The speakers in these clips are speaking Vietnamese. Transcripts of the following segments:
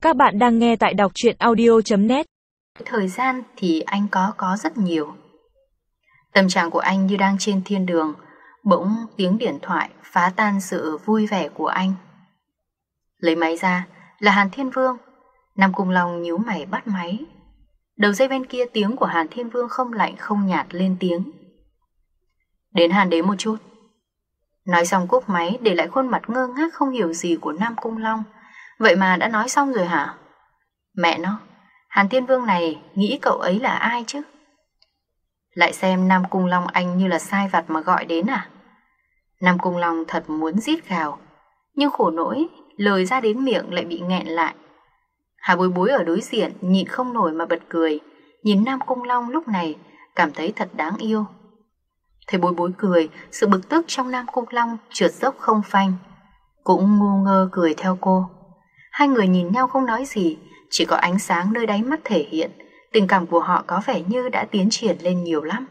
Các bạn đang nghe tại đọc truyện audio.net. Thời gian thì anh có rất nhiều. Tâm trạng của anh như đang trên thiên đường, bỗng tiếng điện thoại phá tan sự vui vẻ của anh. Lấy máy ra là Hàn Thiên Vương. Nam Cung Long nhíu mày bắt máy. Đầu dây bên kia tiếng của Hàn Thiên Vương không lạnh không nhạt lên tiếng. Đến Hàn Đế một chút. Nói xong cúp máy để lại khuôn mặt ngơ ngác không hiểu gì của Nam Cung Long. Vậy mà đã nói xong rồi hả? Mẹ nó, Hàn Thiên Vương này nghĩ cậu ấy là ai chứ? Lại xem Nam Cung Long anh như là sai vặt mà gọi đến à? Nam Cung Long thật muốn rít gào, nhưng khổ nỗi lời ra đến miệng lại bị nghẹn lại. Hà Bối Bối ở đối diện nhịn không nổi mà bật cười, nhìn Nam Cung Long lúc này cảm thấy thật đáng yêu. Thấy Bối Bối cười, sự bực tức trong Nam Cung Long trượt dốc không phanh, cũng ngu ngơ cười theo cô. Hai người nhìn nhau không nói gì, chỉ có ánh sáng nơi đáy mắt thể hiện tình cảm của họ có vẻ như đã tiến triển lên nhiều lắm.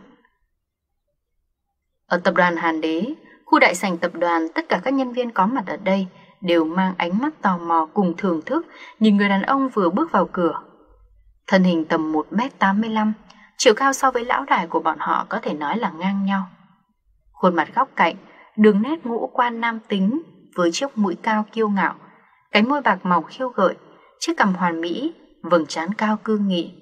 Ở tập đoàn Hàn Đế, khu đại sảnh tập đoàn, tất cả các nhân viên có mặt ở đây đều mang ánh mắt tò mò cùng thưởng thức nhìn người đàn ông vừa bước vào cửa. Thân hình tầm 1m85, chiều cao so với lão đại của bọn họ có thể nói là ngang nhau. Khuôn mặt góc cạnh, đường nét ngũ quan nam tính với chiếc mũi cao kiêu ngạo, cánh môi bạc mỏng khiêu gợi, chiếc cằm hoàn mỹ, vầng trán cao cương nghị.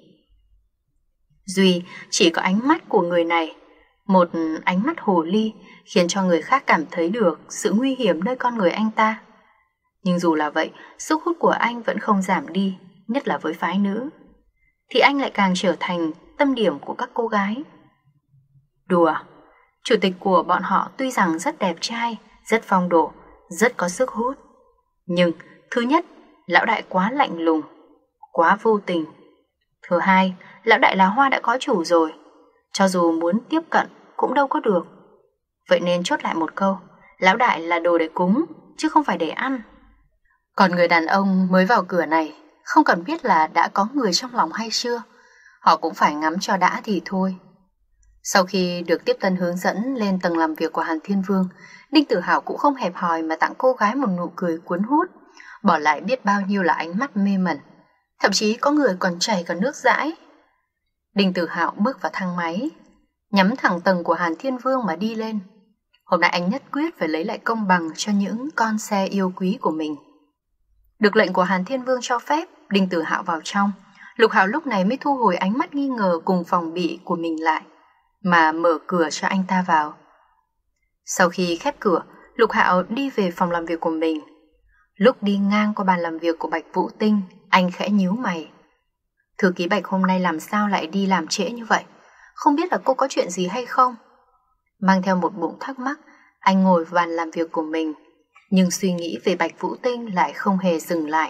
Duy chỉ có ánh mắt của người này, một ánh mắt hồ ly khiến cho người khác cảm thấy được sự nguy hiểm nơi con người anh ta. Nhưng dù là vậy, sức hút của anh vẫn không giảm đi, nhất là với phái nữ. Thì anh lại càng trở thành tâm điểm của các cô gái. Đùa, chủ tịch của bọn họ tuy rằng rất đẹp trai, rất phong độ, rất có sức hút. Nhưng thứ nhất, lão đại quá lạnh lùng, quá vô tình. Thứ hai, lão đại là hoa đã có chủ rồi, cho dù muốn tiếp cận cũng đâu có được. Vậy nên chốt lại một câu, lão đại là đồ để cúng, chứ không phải để ăn. Còn người đàn ông mới vào cửa này, không cần biết là đã có người trong lòng hay chưa, họ cũng phải ngắm cho đã thì thôi. Sau khi được tiếp tân hướng dẫn lên tầng làm việc của Hàn Thiên Vương, Đinh Tử Hạo cũng không hẹp hòi mà tặng cô gái một nụ cười cuốn hút, bỏ lại biết bao nhiêu là ánh mắt mê mẩn. Thậm chí có người còn chảy cả nước dãi. Đinh Tử Hạo bước vào thang máy, nhắm thẳng tầng của Hàn Thiên Vương mà đi lên. Hôm nay anh nhất quyết phải lấy lại công bằng cho những con xe yêu quý của mình. Được lệnh của Hàn Thiên Vương cho phép, Đinh Tử Hạo vào trong. Lục Hạo lúc này mới thu hồi ánh mắt nghi ngờ cùng phòng bị của mình lại, mà mở cửa cho anh ta vào. Sau khi khép cửa, Lục Hạo đi về phòng làm việc của mình. Lúc đi ngang qua bàn làm việc của Bạch Vũ Tinh, anh khẽ nhíu mày. Thư ký Bạch hôm nay làm sao lại đi làm trễ như vậy? Không biết là cô có chuyện gì hay không? Mang theo một bụng thắc mắc, anh ngồi vào bàn làm việc của mình, nhưng suy nghĩ về Bạch Vũ Tinh lại không hề dừng lại.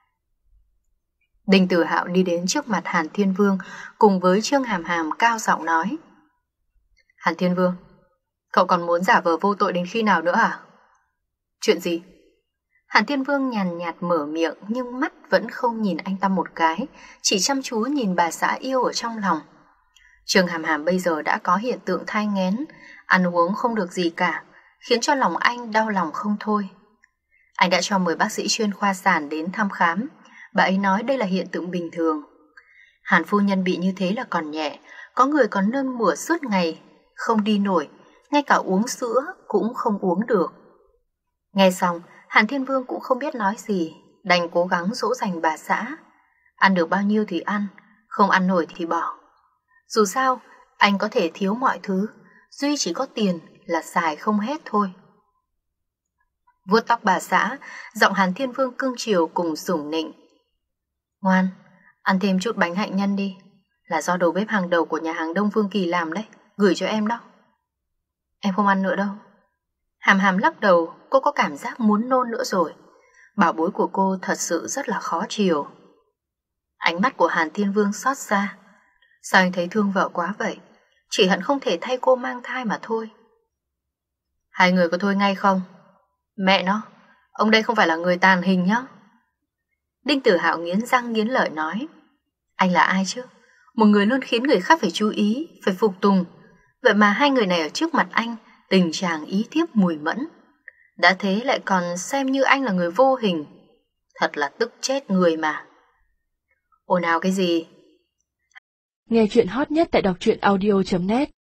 Đinh Tử Hạo đi đến trước mặt Hàn Thiên Vương cùng với Trương Hàm Hàm cao giọng nói. Hàn Thiên Vương, cậu còn muốn giả vờ vô tội đến khi nào nữa à? Chuyện gì? Hàn Thiên Vương nhàn nhạt mở miệng nhưng mắt vẫn không nhìn anh ta một cái, chỉ chăm chú nhìn bà xã yêu ở trong lòng. Trương Hàm Hàm bây giờ đã có hiện tượng thai nghén, ăn uống không được gì cả, khiến cho lòng anh đau lòng không thôi. Anh đã cho mời bác sĩ chuyên khoa sản đến thăm khám, bà ấy nói đây là hiện tượng bình thường. Hàn phu nhân bị như thế là còn nhẹ, có người còn nôn mửa suốt ngày, không đi nổi, ngay cả uống sữa cũng không uống được. Nghe xong, Hàn Thiên Vương cũng không biết nói gì, đành cố gắng dỗ dành bà xã. Ăn được bao nhiêu thì ăn, không ăn nổi thì bỏ. Dù sao, anh có thể thiếu mọi thứ, duy chỉ có tiền là xài không hết thôi. Vuốt tóc bà xã, giọng Hàn Thiên Vương cưng chiều cùng sủng nịnh. Ngoan, ăn thêm chút bánh hạnh nhân đi, là do đầu bếp hàng đầu của nhà hàng Đông Phương Kỳ làm đấy, gửi cho em đó. Em không ăn nữa đâu. Hàm Hàm lắc đầu, cô có cảm giác muốn nôn nữa rồi. Bảo bối của cô thật sự rất là khó chiều. Ánh mắt của Hàn Thiên Vương xót xa. Sao anh thấy thương vợ quá vậy? Chỉ hận không thể thay cô mang thai mà thôi. Hai người có thôi ngay không? Mẹ nó, ông đây không phải là người tàn hình nhá. Đinh Tử Hạo nghiến răng nghiến lợi nói. Anh là ai chứ? Một người luôn khiến người khác phải chú ý, phải phục tùng. Vậy mà hai người này ở trước mặt anh, tình trạng ý thiếp mùi mẫn. Đã thế lại còn xem như anh là người vô hình. Thật là tức chết người mà. Ồn ào cái gì? Nghe chuyện hot nhất tại đọc truyện audio.net